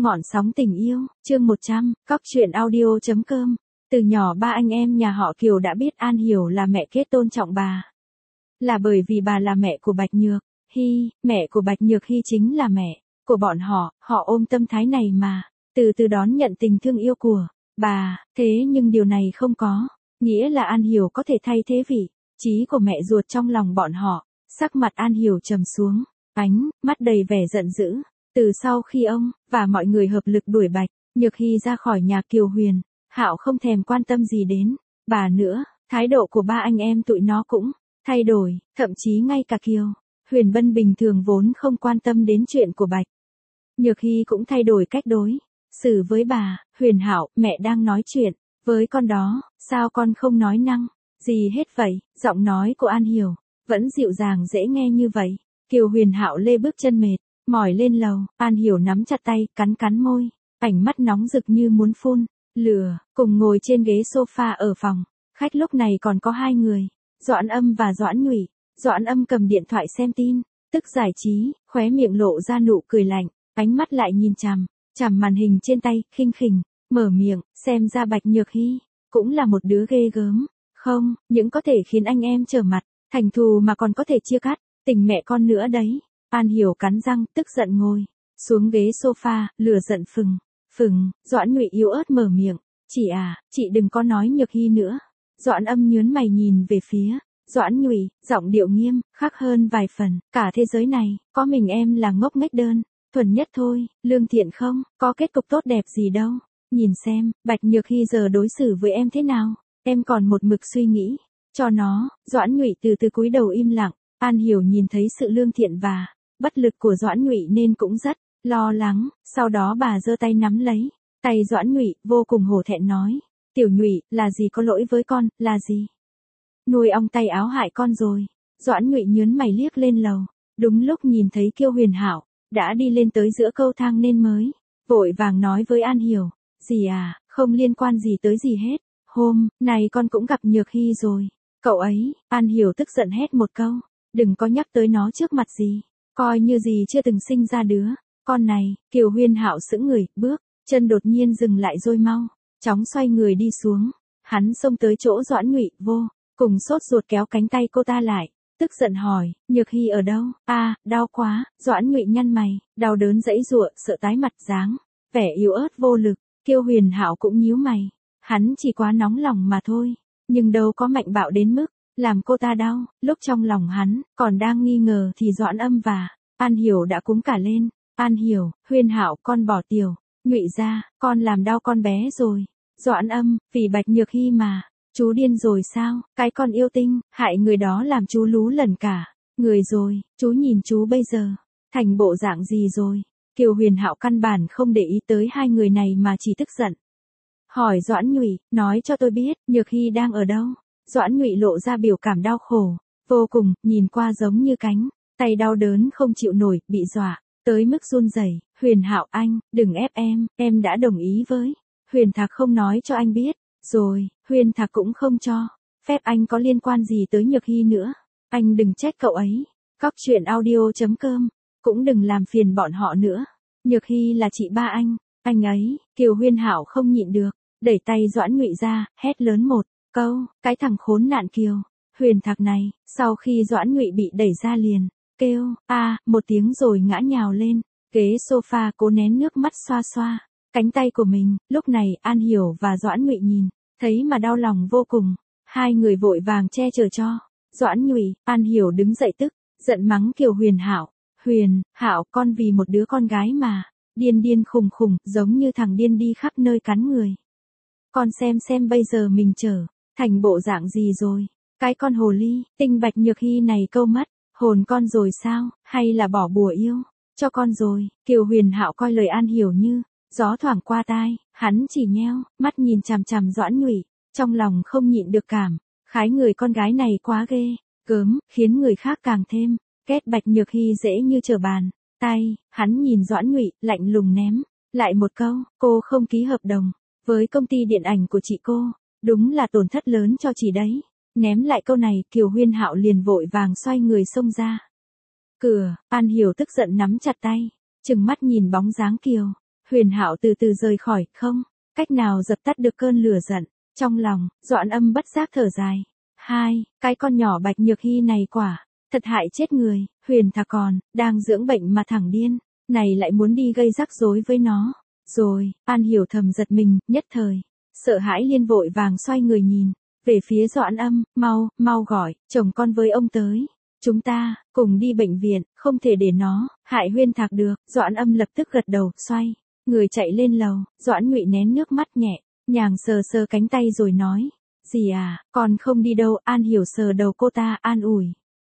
Ngọn sóng tình yêu, chương 100, cóc truyện audio.com. Từ nhỏ ba anh em nhà họ Kiều đã biết An Hiểu là mẹ kết tôn trọng bà. Là bởi vì bà là mẹ của Bạch Nhược Hy, mẹ của Bạch Nhược Hy chính là mẹ của bọn họ ôm tâm thái này mà, từ từ đón nhận tình thương yêu của bà, thế nhưng điều này không có nghĩa là An Hiểu có thể thay thế vị trí của mẹ ruột trong lòng bọn họ. Sắc mặt An Hiểu trầm xuống, ánh mắt đầy vẻ giận dữ. Từ sau khi ông và mọi người hợp lực đuổi Bạch Nhược Hy ra khỏi nhà Kiều Huyền Hạo không thèm quan tâm gì đến bà nữa, thái độ của ba anh em tụi nó cũng thay đổi, thậm chí ngay cả Kiều Huyền Bân bình thường vốn không quan tâm đến chuyện của Bạch Nhược Hy cũng thay đổi cách đối xử với bà. Huyền Hạo, mẹ đang nói chuyện với con đó, sao con không nói năng gì hết vậy? Giọng nói của An Hiểu vẫn dịu dàng dễ nghe như vậy. Kiều Huyền Hạo lê bước chân mệt mỏi lên lầu. An Hiểu nắm chặt tay, cắn môi, ánh mắt nóng rực như muốn phun lửa. Cùng ngồi trên ghế sofa ở phòng khách lúc này còn có hai người, Doãn Âm và Doãn Nhụy. Doãn Âm cầm điện thoại xem tin tức giải trí, khóe miệng lộ ra nụ cười lạnh, ánh mắt lại nhìn chằm màn hình trên tay, khinh khỉnh mở miệng, xem ra Bạch Nhược Hy cũng là một đứa ghê gớm, không những có thể khiến anh em trở mặt thành thù mà còn có thể chia cắt tình mẹ con nữa đấy. An Hiểu cắn răng, tức giận ngồi xuống ghế sofa, lửa giận phừng. Doãn Nhụy yếu ớt mở miệng, chị đừng có nói Nhược Hy nữa. Doãn Âm nhướng mày nhìn về phía Doãn Nhụy, giọng điệu nghiêm khắc hơn vài phần, cả thế giới này có mình em là ngốc nghếch đơn thuần nhất thôi, lương thiện không có kết cục tốt đẹp gì đâu. Nhìn xem Bạch Nhược Hy giờ đối xử với em thế nào, em còn một mực suy nghĩ cho nó. Doãn Nhụy từ từ cúi đầu im lặng. An Hiểu nhìn thấy sự lương thiện và bất lực của Doãn Nhụy nên cũng rất lo lắng. Sau đó bà giơ tay nắm lấy tay Doãn Nhụy, vô cùng hổ thẹn nói, Tiểu Nhụy, là gì có lỗi với con, là gì nuôi ong tay áo hại con rồi. Doãn Nhụy nhớn mày liếc lên lầu, đúng lúc nhìn thấy Kiều Huyền Hạo đã đi lên tới giữa cầu thang nên mới vội vàng nói với An Hiểu, gì à, không liên quan gì tới gì hết, hôm nay con cũng gặp Nhược Hy rồi. Cậu ấy, An Hiểu tức giận hét một câu, đừng có nhắc tới nó trước mặt gì, coi như gì chưa từng sinh ra đứa con này. Kiều Huyền Hạo sững người, bước chân đột nhiên dừng lại rồi mau chóng xoay người đi xuống. Hắn xông tới chỗ Doãn Nhụy, vô cùng sốt ruột kéo cánh tay cô ta lại, tức giận hỏi, Nhược Hy ở đâu? Đau quá. Doãn Nhụy nhăn mày, đau đớn giãy giụa, sợ tái mặt dáng vẻ yếu ớt vô lực. Kiều Huyền Hạo cũng nhíu mày, hắn chỉ quá nóng lòng mà thôi, nhưng đâu có mạnh bạo đến mức làm cô ta đau. Lúc trong lòng hắn còn đang nghi ngờ thì Doãn Âm và An Hiểu đã cúng cả lên. An Hiểu, Huyền Hạo, con bỏ Tiểu Nhụy ra, con làm đau con bé rồi. Doãn Âm, vì Bạch Nhược Hy mà chú điên rồi sao? Cái con yêu tinh hại người đó làm chú lú lẫn cả người rồi. Chú nhìn chú bây giờ thành bộ dạng gì rồi? Kiều Huyền Hạo căn bản không để ý tới hai người này mà chỉ tức giận hỏi Doãn Nhụy, nói cho tôi biết Nhược Hy đang ở đâu? Doãn Nhụy lộ ra biểu cảm đau khổ vô cùng, nhìn qua giống như cánh tay đau đớn không chịu nổi, bị dọa tới mức run rẩy. Huyền Hạo, anh đừng ép em đã đồng ý với Huyền Thạc không nói cho anh biết rồi, Huyền Thạc cũng không cho phép anh có liên quan gì tới Nhược Hy nữa, anh đừng trách cậu ấy. Cóc truyện audio.com, cũng đừng làm phiền bọn họ nữa. Nhược Hy là chị ba anh ấy. Kiều Huyền Hạo không nhịn được, đẩy tay Doãn Nhụy ra, hét lớn một câu, cái thằng khốn nạn Kiều Huyền Thạc này. Sau khi Doãn Nhụy bị đẩy ra liền kêu một tiếng rồi ngã nhào lên ghế sofa, cố nén nước mắt xoa xoa cánh tay của mình. Lúc này An Hiểu và Doãn Nhụy nhìn thấy mà đau lòng vô cùng, hai người vội vàng che chở cho Doãn Nhụy. An Hiểu đứng dậy tức giận mắng Kiều Huyền Hạo, Huyền Hạo, con vì một đứa con gái mà điên khùng giống như thằng điên đi khắp nơi cắn người. Con xem bây giờ mình trở thành bộ dạng gì rồi. Cái con hồ ly tinh Bạch Nhược Hy này câu mất hồn con rồi sao, hay là bỏ bùa yêu cho con rồi? Kiều Huyền Hạo coi lời An Hiểu như gió thoảng qua tai, hắn chỉ nheo mắt nhìn chằm Doãn Nhụy, trong lòng không nhịn được cảm khái người con gái này quá ghê gớm, khiến người khác càng thêm ghét. Bạch Nhược Hy dễ như trở bàn tay. Hắn nhìn Doãn Nhụy, lạnh lùng ném lại một câu, cô không ký hợp đồng với công ty điện ảnh của chị cô, đúng là tổn thất lớn cho chị đấy. Ném lại câu này, Kiều Huyền Hạo liền vội vàng xoay người xông ra cửa. An Hiểu tức giận nắm chặt tay, trừng mắt nhìn bóng dáng Kiều Huyền Hạo từ từ rời khỏi, không cách nào dập tắt được cơn lửa giận. Trong lòng, Doãn Âm bất giác thở dài. Cái con nhỏ Bạch Nhược Hy này quả, thật hại chết người, Huyền Thạc còn, đang dưỡng bệnh mà thẳng điên, này lại muốn đi gây rắc rối với nó. Rồi, An Hiểu thầm giật mình, nhất thời, sợ hãi liên vội vàng xoay người nhìn, về phía Doãn Âm, mau gọi, chồng con với ông tới. Chúng ta, cùng đi bệnh viện, không thể để nó, hại Huyên Thạc được. Doãn Âm lập tức gật đầu, xoay người chạy lên lầu. Doãn Ngụy nén nước mắt nhẹ, nhàng sờ sờ cánh tay rồi nói, dì à, con không đi đâu. An Hiểu sờ đầu cô ta an ủi.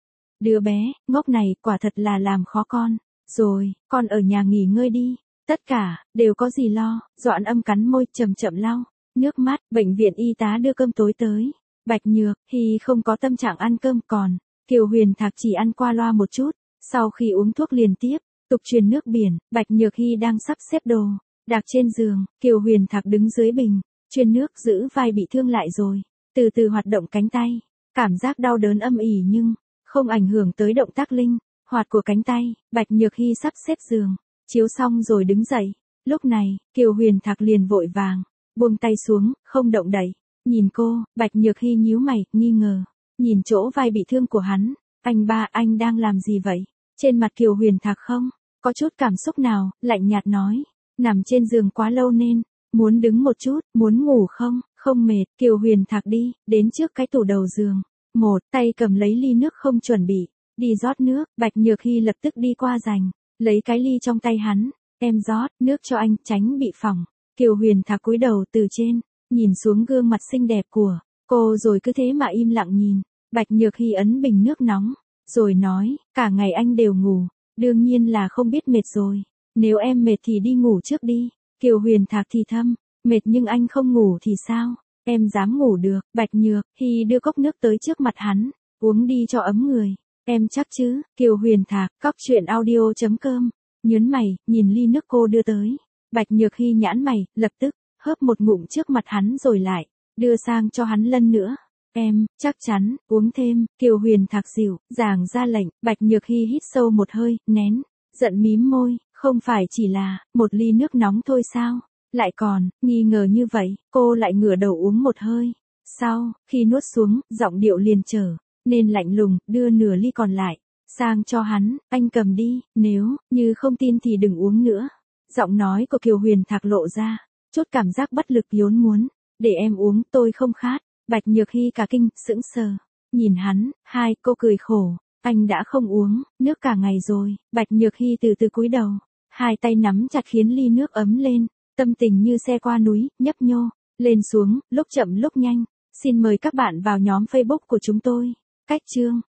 Đứa bé, ngốc này, quả thật là làm khó con. Rồi, con ở nhà nghỉ ngơi đi, tất cả, đều có gì lo. Doãn Âm cắn môi, chậm chậm lau nước mắt. Bệnh viện y tá đưa cơm tối tới. Bạch Nhược Hy không có tâm trạng ăn cơm, còn Kiều Huyền Thạc chỉ ăn qua loa một chút. Sau khi uống thuốc liền tiếp tục truyền nước biển. Bạch Nhược Hy đang sắp xếp đồ đạc trên giường, Kiều Huyền Thạc đứng dưới bình truyền nước, giữ vai bị thương lại rồi từ từ hoạt động cánh tay. Cảm giác đau đớn âm ỉ nhưng không ảnh hưởng tới động tác linh hoạt của cánh tay. Bạch Nhược Hy sắp xếp giường chiếu xong rồi đứng dậy. Lúc này, Kiều Huyền Thạc liền vội vàng buông tay xuống, không động đậy. Nhìn cô, Bạch Nhược Hy nhíu mày, nghi ngờ nhìn chỗ vai bị thương của hắn. Anh ba, anh đang làm gì vậy? Trên mặt Kiều Huyền Thạc không có chút cảm xúc nào, lạnh nhạt nói, nằm trên giường quá lâu nên muốn đứng một chút. Muốn ngủ không? Không mệt. Kiều Huyền Thạc đi đến trước cái tủ đầu giường, một tay cầm lấy ly nước, không chuẩn bị đi rót nước. Bạch Nhược Hy lập tức đi qua giành lấy cái ly trong tay hắn. Em rót nước cho anh, tránh bị phỏng. Kiều Huyền Thạc cúi đầu từ trên nhìn xuống gương mặt xinh đẹp của cô, rồi cứ thế mà im lặng nhìn. Bạch Nhược Hy ấn bình nước nóng rồi nói, cả ngày anh đều ngủ, đương nhiên là không biết mệt rồi. Nếu em mệt thì đi ngủ trước đi. Kiều Huyền Thạc thì thầm, mệt nhưng anh không ngủ thì sao? Em dám ngủ được. Bạch Nhược Hy đưa cốc nước tới trước mặt hắn, uống đi cho ấm người. Em chắc chứ? Kiều Huyền Thạc, coctruyện.audio.com, nhớn mày, nhìn ly nước cô đưa tới. Bạch Nhược Hy nhãn mày, lập tức hớp một ngụm trước mặt hắn rồi lại đưa sang cho hắn lần nữa. Em, chắc chắn, uống thêm. Kiều Huyền Thạc dịu dàng ra lệnh. Bạch Nhược Hy hít sâu một hơi, nén giận mím môi, không phải chỉ là một ly nước nóng thôi sao? Lại còn nghi ngờ như vậy. Cô lại ngửa đầu uống một hơi. Sau khi nuốt xuống, giọng điệu liền trở nên lạnh lùng, đưa nửa ly còn lại sang cho hắn. Anh cầm đi, nếu như không tin thì đừng uống nữa. Giọng nói của Kiều Huyền Thạc lộ ra chút cảm giác bất lực, vốn muốn để em uống, tôi không khát. Bạch Nhược Hy cả kinh, sững sờ nhìn hắn. Cô cười khổ, anh đã không uống nước cả ngày rồi. Bạch Nhược Hy từ từ cúi đầu, hai tay nắm chặt khiến ly nước ấm lên. Tâm tình như xe qua núi, nhấp nhô lên xuống, lúc chậm lúc nhanh. Xin mời các bạn vào nhóm Facebook của chúng tôi. Cách chương